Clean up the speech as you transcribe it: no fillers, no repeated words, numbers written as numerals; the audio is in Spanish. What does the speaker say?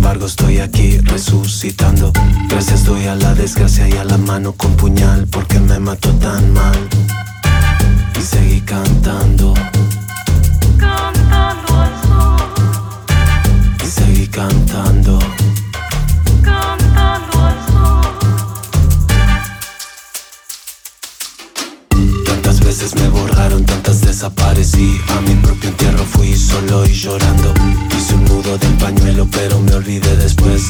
embargo estoy aquí resucitando. Gracias doy a la desgracia y a la mano con puñal, porque me mató tan mal. Y seguí cantando, cantando al sol. y seguí cantando, Cantando al sol. tantas veces me borraron, tantas desaparecí. A mi propio entierro fui solo y llorando. Hice un nudo del pañuelo pero me olvidé después.